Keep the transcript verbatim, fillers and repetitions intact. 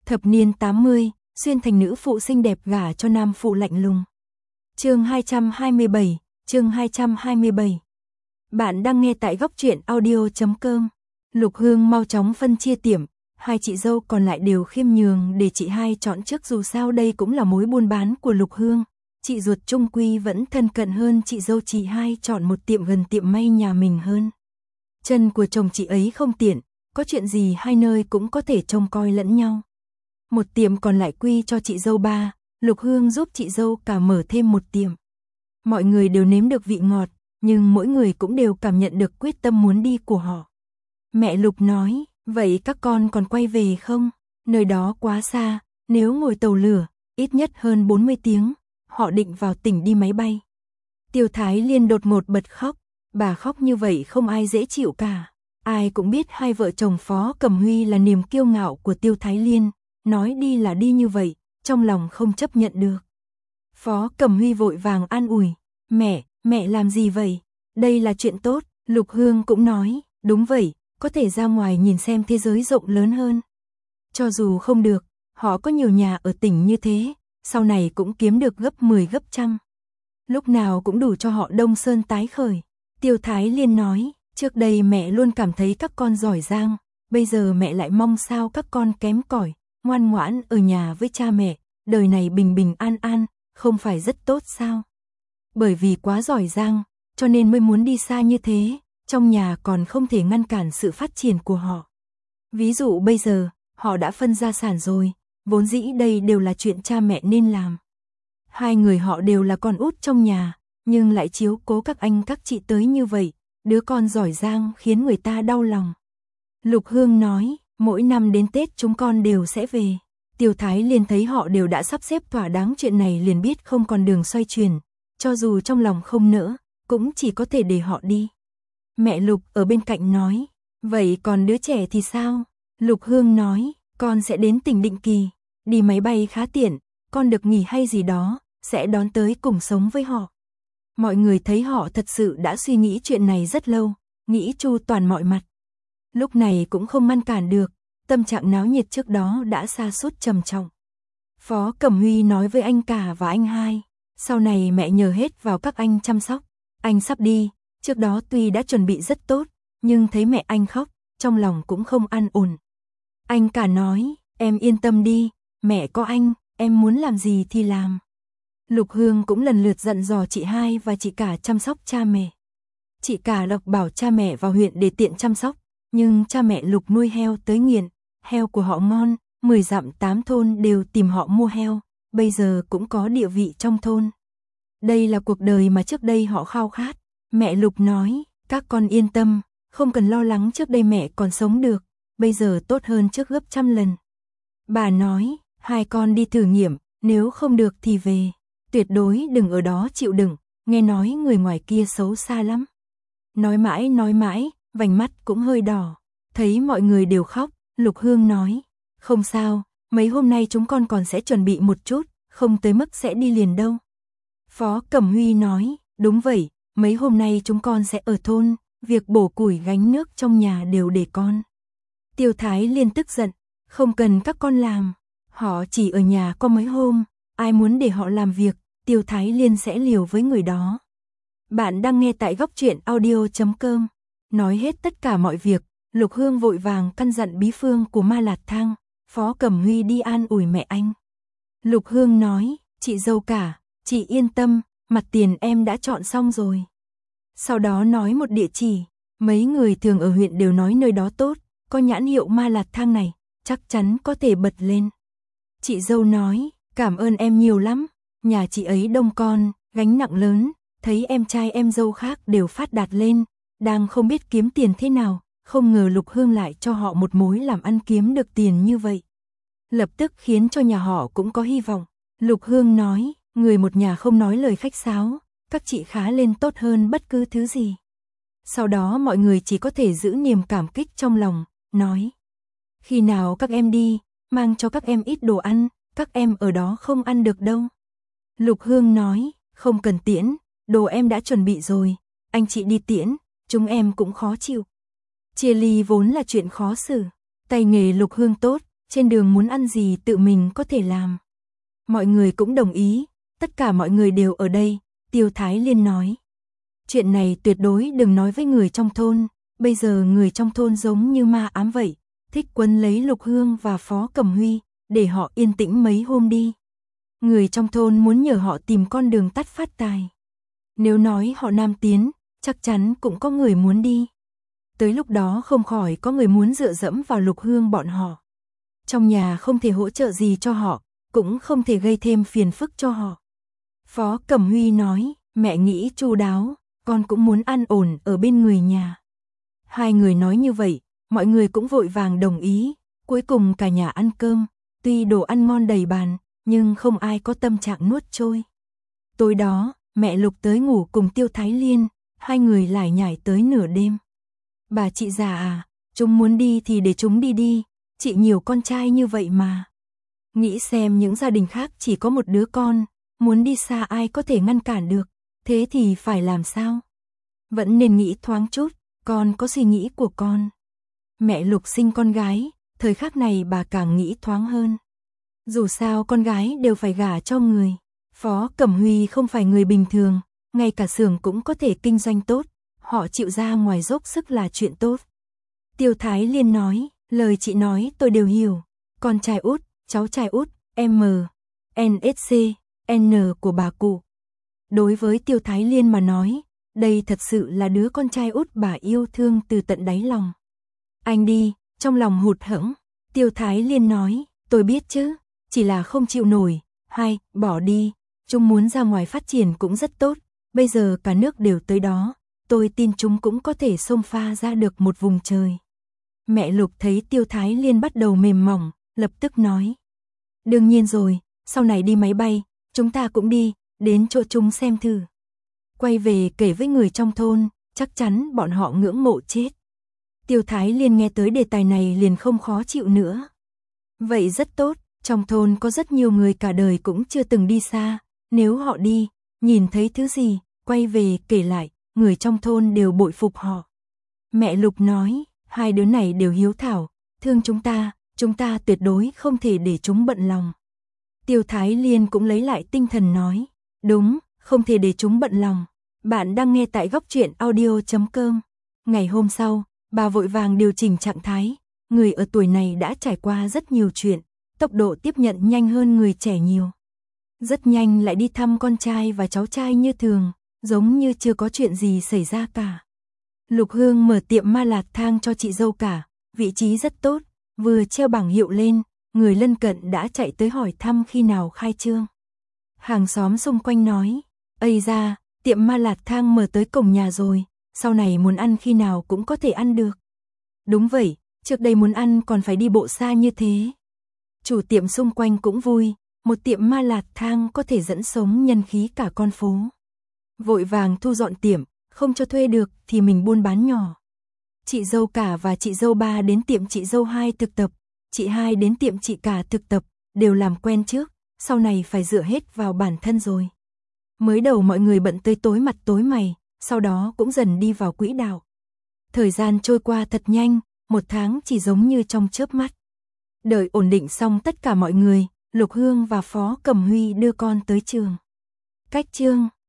Thập niên tám mươi, xuyên thành nữ phụ xinh đẹp gả cho nam phụ lạnh lùng. Chương hai trăm hai mươi bảy, chương hai trăm hai mươi bảy. Bạn đang nghe tại góc truyện audio chấm com. Lục Hương mau chóng phân chia tiệm, hai chị dâu còn lại đều khiêm nhường để chị hai chọn trước, dù sao đây cũng là mối buôn bán của Lục Hương. Chị ruột trung quy vẫn thân cận hơn chị dâu, chị hai chọn một tiệm gần tiệm may nhà mình hơn. Chân của chồng chị ấy không tiện, có chuyện gì hai nơi cũng có thể trông coi lẫn nhau. Một tiệm còn lại quy cho chị dâu ba, Lục Hương giúp chị dâu cả mở thêm một tiệm. Mọi người đều nếm được vị ngọt, nhưng mỗi người cũng đều cảm nhận được quyết tâm muốn đi của họ. Mẹ Lục nói, vậy các con còn quay về không? Nơi đó quá xa, nếu ngồi tàu lửa, ít nhất hơn bốn mươi tiếng, họ định vào tỉnh đi máy bay. Tiêu Thái Liên đột ngột bật khóc, bà khóc như vậy không ai dễ chịu cả. Ai cũng biết hai vợ chồng Phó Cẩm Huy là niềm kiêu ngạo của Tiêu Thái Liên, nói đi là đi như vậy, trong lòng không chấp nhận được. Phó Cẩm Huy vội vàng an ủi, mẹ, mẹ làm gì vậy? Đây là chuyện tốt. Lục Hương cũng nói, đúng vậy, có thể ra ngoài nhìn xem thế giới rộng lớn hơn. Cho dù không được, họ có nhiều nhà ở tỉnh như thế, sau này cũng kiếm được gấp mười gấp trăm. Lúc nào cũng đủ cho họ đông sơn tái khởi. Tiêu Thái Liên nói, trước đây mẹ luôn cảm thấy các con giỏi giang, bây giờ mẹ lại mong sao các con kém cỏi, ngoan ngoãn ở nhà với cha mẹ, đời này bình bình an an, không phải rất tốt sao? Bởi vì quá giỏi giang, cho nên mới muốn đi xa như thế, trong nhà còn không thể ngăn cản sự phát triển của họ. Ví dụ bây giờ, họ đã phân gia sản rồi, vốn dĩ đây đều là chuyện cha mẹ nên làm. Hai người họ đều là con út trong nhà, nhưng lại chiếu cố các anh các chị tới như vậy, đứa con giỏi giang khiến người ta đau lòng. Lục Hương nói, mỗi năm đến Tết chúng con đều sẽ về. Tiêu Thái Liên thấy họ đều đã sắp xếp thỏa đáng chuyện này liền biết không còn đường xoay chuyển, cho dù trong lòng không nỡ, cũng chỉ có thể để họ đi. Mẹ Lục ở bên cạnh nói, vậy còn đứa trẻ thì sao? Lục Hương nói, con sẽ đến tỉnh định kỳ, đi máy bay khá tiện, con được nghỉ hay gì đó, sẽ đón tới cùng sống với họ. Mọi người thấy họ thật sự đã suy nghĩ chuyện này rất lâu, nghĩ chu toàn mọi mặt. Lúc này cũng không ngăn cản được, tâm trạng náo nhiệt trước đó đã sa sút trầm trọng. Phó Cẩm Huy nói với anh cả và anh hai, sau này mẹ nhờ hết vào các anh chăm sóc, anh sắp đi, trước đó tuy đã chuẩn bị rất tốt, nhưng thấy mẹ anh khóc, trong lòng cũng không an ổn. Anh cả nói, em yên tâm đi, mẹ có anh, em muốn làm gì thì làm. Lục Hương cũng lần lượt dặn dò chị hai và chị cả chăm sóc cha mẹ. Chị cả Lộc bảo cha mẹ vào huyện để tiện chăm sóc, nhưng cha mẹ Lục nuôi heo tới nghiện, heo của họ ngon, mười dặm tám thôn đều tìm họ mua heo, bây giờ cũng có địa vị trong thôn. Đây là cuộc đời mà trước đây họ khao khát. Mẹ Lục nói, các con yên tâm, không cần lo lắng, trước đây mẹ còn sống được, bây giờ tốt hơn trước gấp trăm lần. Bà nói, hai con đi thử nghiệm, nếu không được thì về, tuyệt đối đừng ở đó chịu đựng, nghe nói người ngoài kia xấu xa lắm. Nói mãi nói mãi, vành mắt cũng hơi đỏ, thấy mọi người đều khóc, Lục Hương nói, không sao, mấy hôm nay chúng con còn sẽ chuẩn bị một chút, không tới mức sẽ đi liền đâu. Phó Cẩm Huy nói, đúng vậy, mấy hôm nay chúng con sẽ ở thôn, việc bổ củi gánh nước trong nhà đều để con. Tiêu Thái Liên tức giận, không cần các con làm, họ chỉ ở nhà có mấy hôm, ai muốn để họ làm việc, Tiêu Thái Liên sẽ liều với người đó. Bạn đang nghe tại góc truyện audio chấm com. Nói hết tất cả mọi việc, Lục Hương vội vàng căn dặn bí phương của Ma Lạt Thang, Phó Cẩm Huy đi an ủi mẹ anh. Lục Hương nói, chị dâu cả, chị yên tâm, mặt tiền em đã chọn xong rồi. Sau đó nói một địa chỉ, mấy người thường ở huyện đều nói nơi đó tốt, có nhãn hiệu Ma Lạt Thang này, chắc chắn có thể bật lên. Chị dâu nói, cảm ơn em nhiều lắm, nhà chị ấy đông con, gánh nặng lớn, thấy em trai em dâu khác đều phát đạt lên, đang không biết kiếm tiền thế nào, không ngờ Lục Hương lại cho họ một mối làm ăn kiếm được tiền như vậy. Lập tức khiến cho nhà họ cũng có hy vọng. Lục Hương nói, người một nhà không nói lời khách sáo, các chị khá lên tốt hơn bất cứ thứ gì. Sau đó mọi người chỉ có thể giữ niềm cảm kích trong lòng, nói, khi nào các em đi, mang cho các em ít đồ ăn, các em ở đó không ăn được đâu. Lục Hương nói, không cần tiễn, đồ em đã chuẩn bị rồi, anh chị đi tiễn, chúng em cũng khó chịu. Chia ly vốn là chuyện khó xử, tay nghề Lục Hương tốt, trên đường muốn ăn gì tự mình có thể làm. Mọi người cũng đồng ý, tất cả mọi người đều ở đây, Tiêu Thái Liên nói. Chuyện này tuyệt đối đừng nói với người trong thôn, bây giờ người trong thôn giống như ma ám vậy, thích quấn lấy Lục Hương và Phó Cẩm Huy, để họ yên tĩnh mấy hôm đi. Người trong thôn muốn nhờ họ tìm con đường tắt phát tài. Nếu nói họ nam tiến, chắc chắn cũng có người muốn đi. Tới lúc đó không khỏi có người muốn dựa dẫm vào Lục Hương bọn họ. Trong nhà không thể hỗ trợ gì cho họ, cũng không thể gây thêm phiền phức cho họ. Phó Cẩm Huy nói, mẹ nghĩ chu đáo, con cũng muốn an ổn ở bên người nhà. Hai người nói như vậy, mọi người cũng vội vàng đồng ý, cuối cùng cả nhà ăn cơm, tuy đồ ăn ngon đầy bàn, nhưng không ai có tâm trạng nuốt trôi. Tối đó, mẹ Lục tới ngủ cùng Tiêu Thái Liên, hai người lải nhải tới nửa đêm. Bà chị già à, chúng muốn đi thì để chúng đi đi, chị nhiều con trai như vậy mà. Nghĩ xem những gia đình khác chỉ có một đứa con, muốn đi xa ai có thể ngăn cản được, thế thì phải làm sao? Vẫn nên nghĩ thoáng chút, con có suy nghĩ của con. Mẹ Lục sinh con gái, thời khắc này bà càng nghĩ thoáng hơn. Dù sao con gái đều phải gả cho người. Phó Cẩm Huy không phải người bình thường, ngay cả xưởng cũng có thể kinh doanh tốt, họ chịu ra ngoài dốc sức là chuyện tốt. Tiêu Thái Liên nói, lời chị nói tôi đều hiểu, con trai út, cháu trai út, M, N S C, N của bà cụ. Đối với Tiêu Thái Liên mà nói, đây thật sự là đứa con trai út bà yêu thương từ tận đáy lòng. Anh đi, trong lòng hụt hẫng, Tiêu Thái Liên nói, tôi biết chứ, chỉ là không chịu nổi, hay, bỏ đi, chúng muốn ra ngoài phát triển cũng rất tốt, bây giờ cả nước đều tới đó, tôi tin chúng cũng có thể xông pha ra được một vùng trời. Mẹ Lục thấy Tiêu Thái Liên bắt đầu mềm mỏng, lập tức nói. Đương nhiên rồi, sau này đi máy bay, chúng ta cũng đi, đến chỗ chúng xem thử. Quay về kể với người trong thôn, chắc chắn bọn họ ngưỡng mộ chết. Tiêu Thái Liên nghe tới đề tài này liền không khó chịu nữa. Vậy rất tốt, trong thôn có rất nhiều người cả đời cũng chưa từng đi xa, nếu họ đi, nhìn thấy thứ gì, quay về kể lại, người trong thôn đều bội phục họ. Mẹ Lục nói, hai đứa này đều hiếu thảo, thương chúng ta, chúng ta tuyệt đối không thể để chúng bận lòng. Tiêu Thái Liên cũng lấy lại tinh thần nói, đúng, không thể để chúng bận lòng. Bạn đang nghe tại góc truyện audio chấm com. Ngày hôm sau, bà vội vàng điều chỉnh trạng thái, người ở tuổi này đã trải qua rất nhiều chuyện, tốc độ tiếp nhận nhanh hơn người trẻ nhiều. Rất nhanh lại đi thăm con trai và cháu trai như thường, giống như chưa có chuyện gì xảy ra cả. Lục Hương mở tiệm ma lạt thang cho chị dâu cả, vị trí rất tốt, vừa treo bảng hiệu lên, người lân cận đã chạy tới hỏi thăm khi nào khai trương. Hàng xóm xung quanh nói, ây da, tiệm ma lạt thang mở tới cổng nhà rồi, sau này muốn ăn khi nào cũng có thể ăn được. Đúng vậy, trước đây muốn ăn còn phải đi bộ xa như thế. Chủ tiệm xung quanh cũng vui, một tiệm ma lạt thang có thể dẫn sống nhân khí cả con phố. Vội vàng thu dọn tiệm, không cho thuê được thì mình buôn bán nhỏ. Chị dâu cả và chị dâu ba đến tiệm chị dâu hai thực tập, chị hai đến tiệm chị cả thực tập, đều làm quen trước, sau này phải dựa hết vào bản thân rồi. Mới đầu mọi người bận tới tối mặt tối mày, sau đó cũng dần đi vào quỹ đạo. Thời gian trôi qua thật nhanh, một tháng chỉ giống như trong chớp mắt. Đợi ổn định xong tất cả mọi người, Lục Hương và Phó Cẩm Huy đưa con tới trường. Cách chương